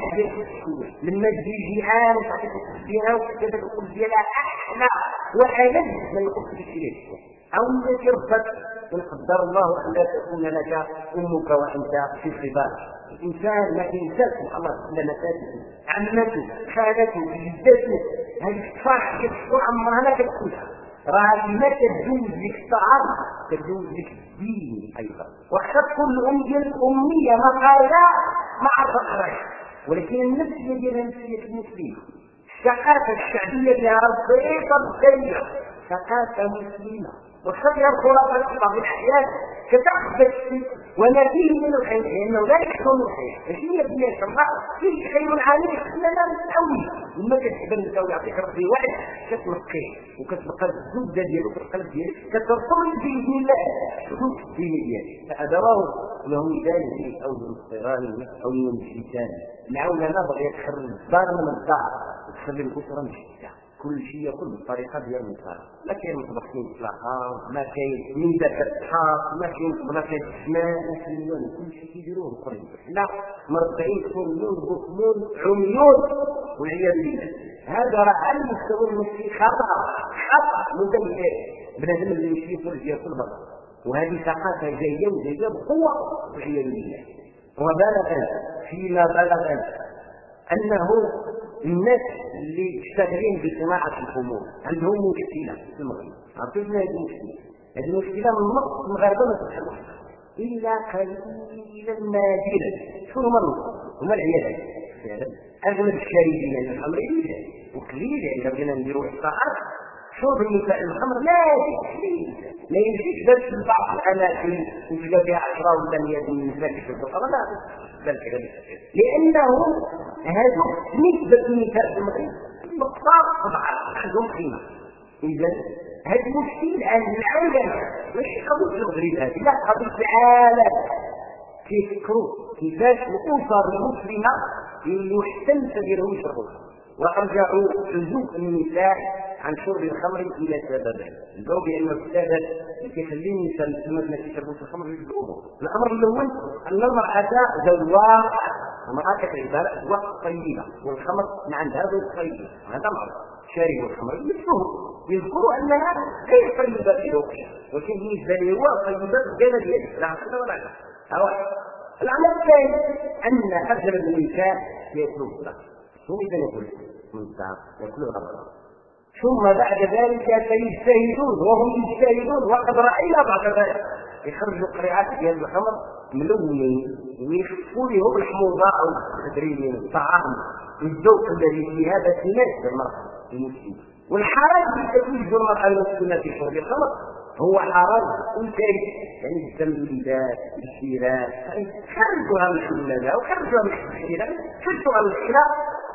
لما تجي جيعان وتعطيك التسبيحة وكذا تقول ديالها أحلى وألذ من القدس الشريف أو التي ربت إن قدر الله أن لا تكون لك أمك وأنت في الصبار. الإنسان ما ينساش الله لمساته عمته خالته جدته هذه الصفات كتكون عمرها لا تكون راه ما تجوز لك الطعام تجوز لك الدين أيضا. وحتى كل أم ديال الأمية مقالة مع الفقر، ولكن النفسية ديالها نفسية المسلمة. الثقافة الشعبية ديالها بسيطة بالدنيا ثقافة مسلمة، والشر يدخل في بعض الأحيان كتأخذ الشيء وما فيه من الخير لأنه لا يحكم الخير. هي بنية الله فيه خير عالي إحنا لا نسوي لما كتحب نسوي يعطيك ربي واحد كتنقيه وكتبقى الزبدة ديالو في القلب ديالك كترسل بإذن الله شوف الدين ديالك. فأدراه لهم ذلك أو ينصران أو يمسكان. العولمة بغى يتخرج الدار من الدار وتخلي الأسرة مشتتة، كل شيء يكون بالطريقة ديال النصارى. ما كاين مطبخين اطلاقا، ما كاين من ذاك الصحاب، ما كاين بلاصه السماء، ما كاين كل شيء كيديروه القرين. لا مرتعين كلهم بكمون عميون والعياذ بالله. هذا راه على المستوى النفسي خطا مدمر بنادم اللي يمشي يخرج ياكل برا، وهذه ثقافه جايه وجايه بقوه والعياذ بالله. وبلغ فيما بلغ انه الناس اللي يشتغلين بصناعة الخمور عندهم مشكلة في المغرب. عرفتوا هذه المشكلة؟ هذه المشكلة من نص المغاربة ما تتحلش إلا قليلا نادرا. شو هما العيال فعلا أغلب الشاربين من الخمر وقليل إذا بغينا نديروا إحصاءات شرب النساء الخمر لا يمشيش بس في بعض الأماكن وتلقى فيها 10 ولا 100 من النساء في الخمر، لا بل كذا لأنه هذا نسبة النساء في المغرب مقدار طبعا عندهم قيمة. إذا هذه مشكلة عن العالم مش قضية المغرب هذه، لا قضية العالم. كيفكروا كيفاش الأسر المسلمة اللي يحسن تديرهم يشربوا وأرجعوا حجوب النساء عن شرب الخمر إلى سببين. الجواب بأن السبب يخلي النساء المسلمات ما يشربوش الخمر يجلوهم. الأمر الأول أن المرأة زواق، المرأة كتعبر أزواق طيبة والخمر ما عندها ذوق طيب، هذا معروف. شارب الخمر مثلهم يذكروا أنها غير طيبة في ذوقها، ولكن بالنسبة له هو طيبة غير ديالها، لا هذا ولا هذا. الأمر الثاني أن أغلب النساء يأكلون الخمر، هم إذا يأكلون من الساعة يأكلون الخمر، ثم بعد ذلك سيجتهدون وهم يجتهدون. وقد رأينا بعد ذلك يخرجوا قريعات ديال الخمر ملونين ويخفوا لهم الحموضه او تدريب الطعام الذوق الذي في هذا الناس المرأة المسلمة. والحرام في تزويج المرأة المسلمة في شرب الخمر هو حرام انتهي، يعني التمويلات الشراء خرجوها من الحلال وخرجوها من الشراء خرجوها من الشراء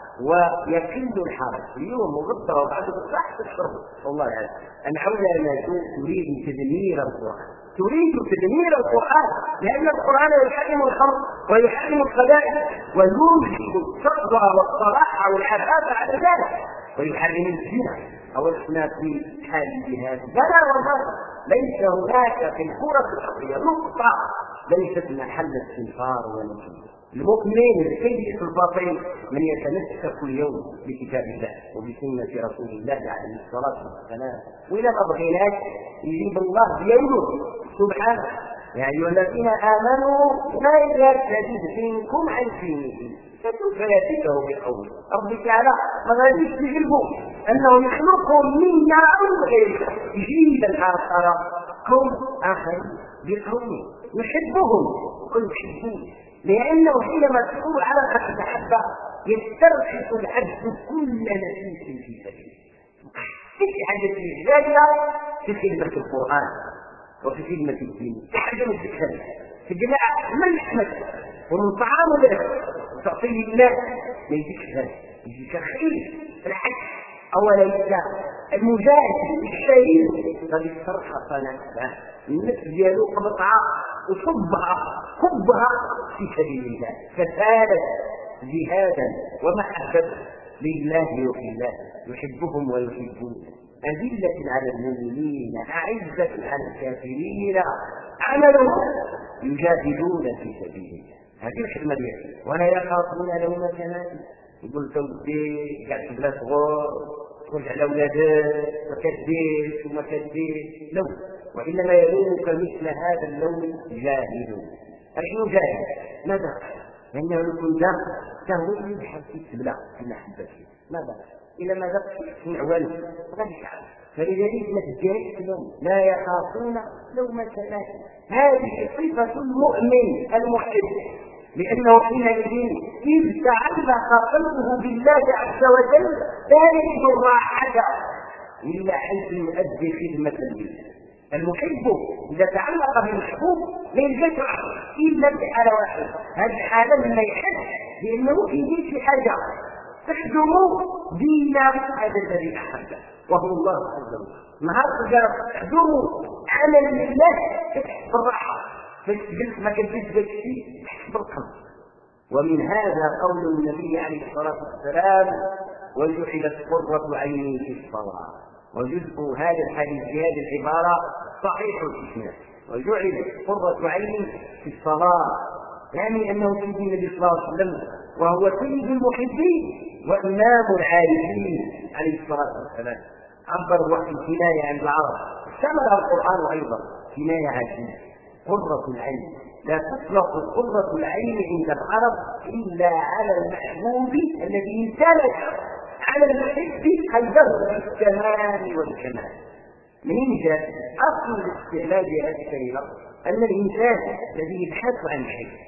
ويقل الحرج اليوم مغطى وبعد الصح تشرب. والله العظيم أن حولنا تريد تدمير القرآن، تريد تدمير القرآن، لأن القرآن يحرم الخمر ويحرم الخبائث ويوجب التقوى والصلاح والعفاف على ذلك، ويحرم الزنا أو الخنا في حال الجهاد. بلى والله ليس هناك في الكرة الأرضية نقطة ليست محل استنفار ونشيد. المؤمنين السيد الباطل من يتمسك اليوم بكتاب الله وبسنة رسول الله عليه الصلاة والسلام، وإذا ما بغيناش يجيب الله بيده سبحانه يا أيها الذين آمنوا ما يرتد فيكم عن دينه فسوف يأتيه بقول رب تعالى ما غاديش تجلبوا أنه يخلقهم من نار غير جيدا آخر قوم آخر بقوم يحبهم ويحبون، لأنه حينما تقول على الحق محبة يسترخص العبد كل نفيس في سبيله. في حاجة الإجلالية في خدمة القرآن وفي خدمة الدين، في حاجة من الذكر في الجماعة من يحمد ومن طعام له وتعطيه الناس ما يجيش ذلك، يجيك خير الحج أوليس المجاهد الشهيد قد استرخص نفسه النفس ديالو قبطها وصبها كبها في سبيل الله فسالت جهادا ومحبة لله وفي الله يحبهم ويحبون أذلة على المؤمنين أعزة على الكافرين عملهم يجاهدون في سبيل الله. هذه الحكمة ديالها ولا يخافون لومة لائم. يقول تودي قاعد في بلاص غور تخرج على اولادك ما كديش وما كديش لو، وانما يلومك مثل هذا اللوم جاهل. شنو جاهل؟ ماذا؟ لانه يكون تهوي يبحث في السبله في محبته ماذا؟ الى ما ذاك يسمع والو غادي يعرف. فلذلك ما تجاهلش اللوم، لا يخافون لومة لائم. هذه صفة المؤمن المحب، لأنه حينئذ إذ تعلق قلبه بالله عز وجل لا يجد الراحة إلا حيث يؤدي خدمة لله. المحب إذا تعلق بالمحبوب لا يجد راحة إلا بحالة واحدة، هذه الحالة لما يحب لأنه يجي في حاجة تخدم دين هذا الذي أحبه وهو الله عز وجل. نهار تخدم عمل لله تحس بالراحة فجلس ما كنتش ذاك الشيء تحس بالقلب. ومن هذا قول النبي عليه الصلاة والسلام وجعلت قرة عيني في الصلاة. وجزء هذا الحديث في هذه العبارة صحيح الإسناد، وجعلت قرة عيني في الصلاة، يعني أنه سيد النبي صلى الله عليه وسلم وهو سيد المحبين وإمام العارفين عليه الصلاة والسلام. عبر الوقت الكناية عند العرب شمل القرآن أيضا كناية عجيبة قرة العين. لا تطلق قرة العين عند العرب إلا على المحبوب الذي امتلك على المحب قلبه بالكمال والكمال. منين جاء أصل الاستعمال بهذه الكلمة؟ أن الإنسان الذي يبحث عن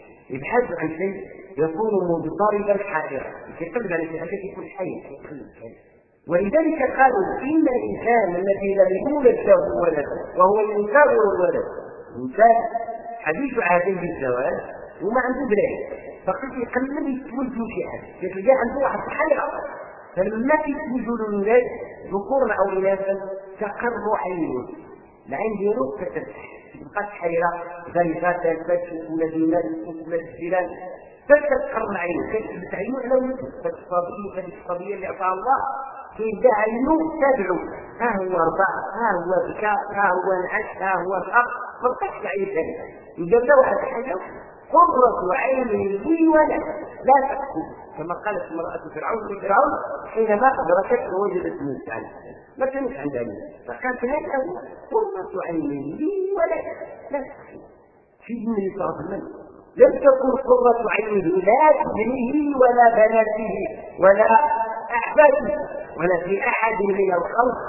شيء يكون مضطربا حائرا يقلب على شيء يكون حي. ولذلك قالوا إن الإنسان الذي لم يولد له ولد وهو ينكر الولد إنسان حديث عهد بالزواج وما عنده بلاد فقد يقلب يتولد له شيء حاجة يتلقى عنده واحد حيرة، فلما يتولد له الولاد ذكورا أو إناثا تقر عينه العين ديالو تتفتح تبقى حيرة ذلك تلبس ولا دينار ولا الجيران فتتقر عينه كتبت عينه على ولده فالصبي اللي أعطاه الله كيبدا عينه تدعو ها هو رضع ها هو بكى ها هو نعش ها هو الحق ما بقاش يعيش هذا. يجب له واحد الحاجة قرة عين لي ولا لا تأكل كما قالت امرأة فرعون لفرعون حينما أدركت ووجدت موسى ما كانت عندها فقالت هذا هو قرة عين لي ولا لا تأكل. في النبي صلى الله عليه وسلم لم تكن قرة عينه لا ابنه ولا بناته ولا أحفاده ولا في أحد من الخلق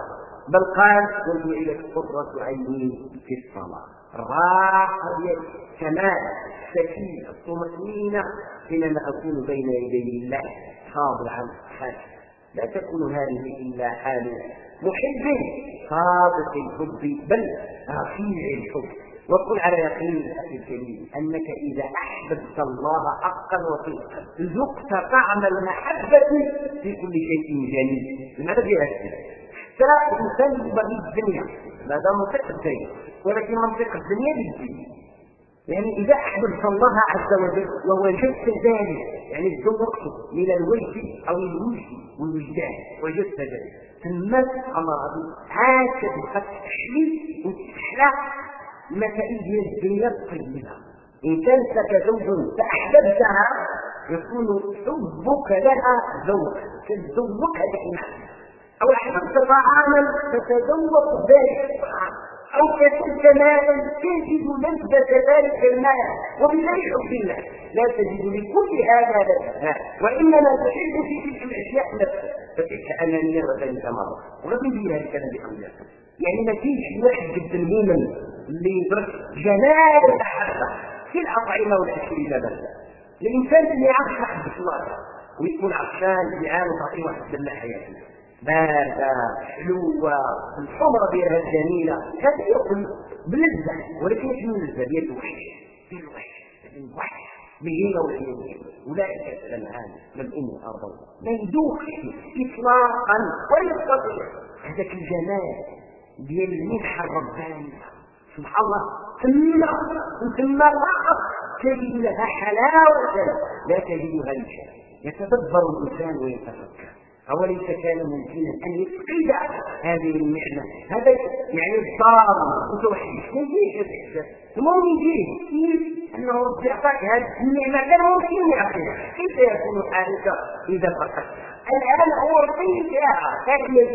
بل قال وجعلت قرة عيني في الصلاة. الراحة هي كمال السكينة الطمأنينة حينما أكون بين يدي الله خاضعا خاشعا. لا تكون هذه إلا حال محب صادق الحب بل رفيع الحب. وقل على يقين أخي الكريم أنك إذا أحببت الله حقا وصدقا ذقت طعم المحبة في كل شيء جميل. لماذا بهذا؟ ترى الإنسان يبغي الدنيا هذا منطق الدنيا، ولكن منطق الدنيا بالدين. يعني إذا أحببت الله عز وجل ووجدت ذلك، يعني ذوقته من الوجه أو الوجه والوجدان وجدت ذلك، ثم سبحان الله عاد تبقى تحلي وتحلى المسائل ديال الدنيا الطيبة. إن كانت لك زوج فأحببتها يكون حبك لها ذوق، تذوق هذه المعنى. أو أحببت طعاما فتذوق ذلك الطعام، أو كسبت مالا تجد لذة ذلك المال. وبالله حب الله لا تجد لكل هذا لذة، وإنما تحب في تلك الأشياء نفسها. فتلك أنانية وذلك مرض. وغير ذلك كان بأولاد، يعني ما فيش واحد جدا مؤمن اللي يدرك جمال المحبة في الأطعمة والأشربة بس. الإنسان اللي يعرف محبة الله ويكون عطشان جيعان وتعطيه واحد من حياته باردة حلوة الحمرة ديالها الجميلة، هذا يأكل بلذة، ولكن مش من اللذة ديال الوحش، ديال الوحش مهينة والحيوان. أولئك الأنعام للأم أرضا ما يذوقش إطلاقا ولا يستطيع هذاك الجمال ديال المنحة الربانية. سبحان الله ثم الرحمة تجد لها حلاوة لا تجدها لشيء. يتدبر الإنسان ويتفكر أوليس كان ممكنا أن يفقد هذه النعمة؟ هذا يعني الضار وتوحيش يجيش الإحساس المهم يجيه أنه رب يعطاك هذه النعمة كان ممكن يعطيها. كيف يكون حالك إذا فقدتها؟ الآن أعطيتها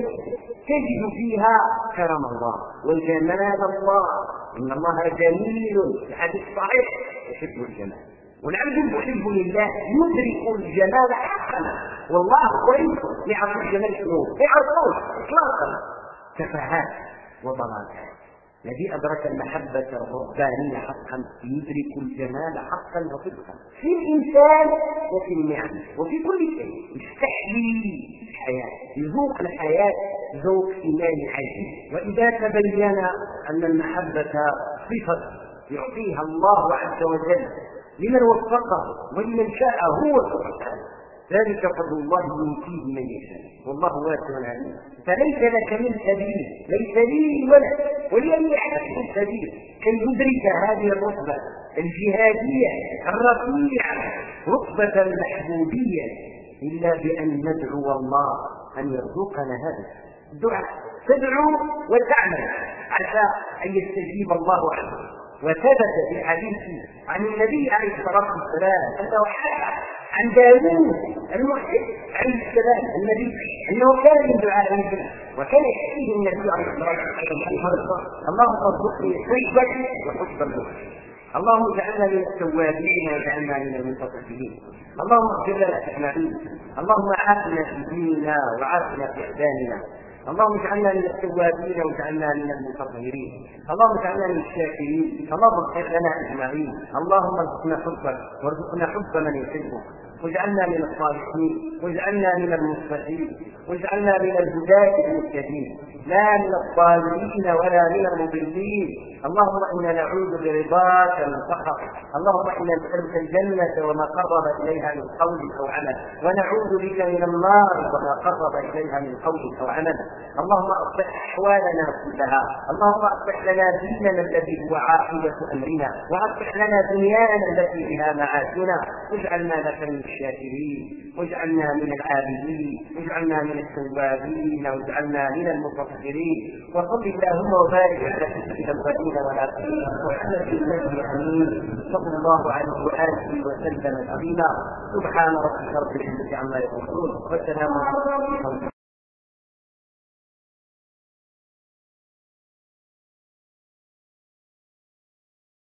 تجد فيها كرم الله وجمال الله. إن الله جميل، الحديث صحيح يحب الجمال، والعبد المحب لله يدرك الجمال حقا. والله كويس يعرف الجمال شنو؟ يعرفوش اطلاقا. تفاهات وضلالات. الذي ادرك المحبه الربانيه حقا يدرك الجمال حقا وصدقا في الانسان وفي النعم وفي كل شيء. يستحيي الحياه، يذوق الحياه ذوق ايمان عجيب. واذا تبين ان المحبه صفه يعطيها الله عز وجل لمن وفقه ولمن شاء هو سبحانه، ذلك فضل الله يؤتيه من يشاء والله واسع عليم. فليس لك من سبيل، ليس لي ولأي أحد من سبيل كي يدرك هذه الرتبة الجهادية الرفيعة، رتبة المحبوبية، إلا بأن ندعو الله أن يرزقنا هذا الدعاء. تدعو وتعمل عسى أن يستجيب الله عنه. وثبت في حديث عن النبي عليه الصلاة والسلام أنه حكى عن داوود المحب عليه السلام النبي أنه كان من دعاء النبي، وكان يحكيه النبي عليه الصلاة والسلام: اللهم ارزقني حبك وحب المحب، اللهم اجعلنا من التوابين واجعلنا من المتطهرين، اللهم اغفر لنا أجمعين، اللهم عافنا في ديننا وعافنا في أبداننا، اللهم اجعلنا من التوابين واجعلنا من المتطهرين، اللهم اجعلنا من الشاكرين، اللهم اغفر لنا اجمعين، اللهم ارزقنا حبك وارزقنا حب من يحبك، واجعلنا من الصالحين واجعلنا من المصلحين واجعلنا من الهداة المهتدين، لا من الضالين ولا من المضلين. اللهم انا نعوذ برضاك من سخطك، اللهم انا نسألك الجنة وما قرب اليها من قول او عمل، ونعوذ بك من النار وما قرب اليها من قول او عمل. اللهم اصلح احوالنا كلها، اللهم اصلح لنا ديننا الذي هو عاقبة امرنا، واصلح لنا دنيانا التي بها معاشنا، واجعلنا لك من الشاكرين، واجعلنا من العابدين، واجعلنا من التوابين، واجعلنا من المتطهرين. وصل اللهم وبارك على سيدنا الأولين والآخرين محمد النبي الأمين صلى الله عليه وآله وسلم تسليما. سبحان ربك رب العزة عما يصفون، والسلام على المرسلين.